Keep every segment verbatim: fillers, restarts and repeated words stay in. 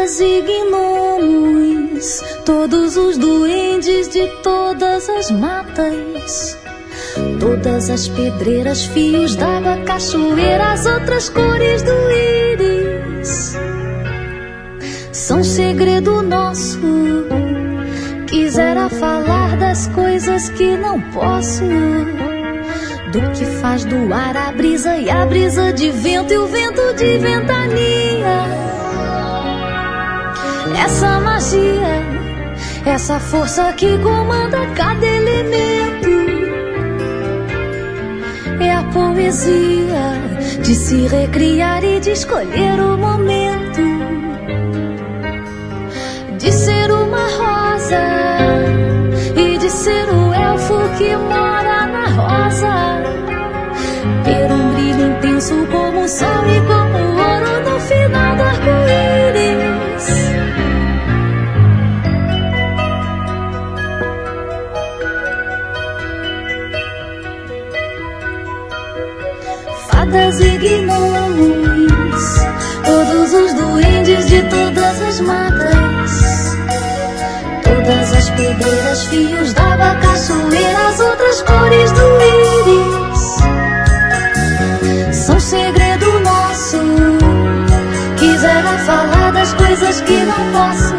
fadas e gnomos, todos os duendes de todas as matas, todas as pedreiras, fios d'água, cachoeiras, outras cores do íris, são segredo nosso. Quisera falar das coisas que não posso, do que faz do ar a brisa e a brisa de vento e o vento de ventania. Essa magia, essa força que comanda cada elemento, é a poesia de se recriar e de escolher o momento, de ser uma rosa e de ser o elfo que mora na rosa, ter um brilho intenso como o sol e como o ouro no final do arco-íris. Fadas e gnomos, todos os duendes de todas as matas, todas as pedreiras, fios d'água, cachoeiras, outras cores do íris, são segredo nosso. Quisera falar das coisas que não posso,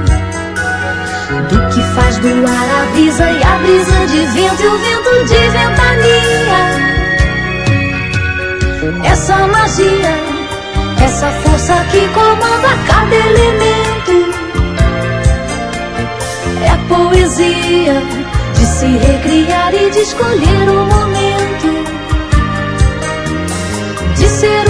do que faz do ar a brisa e a brisa de vento e o vento de ventania. Essa magia, essa força que comanda cada elemento, é a poesia de se recriar e de escolher o momento, de ser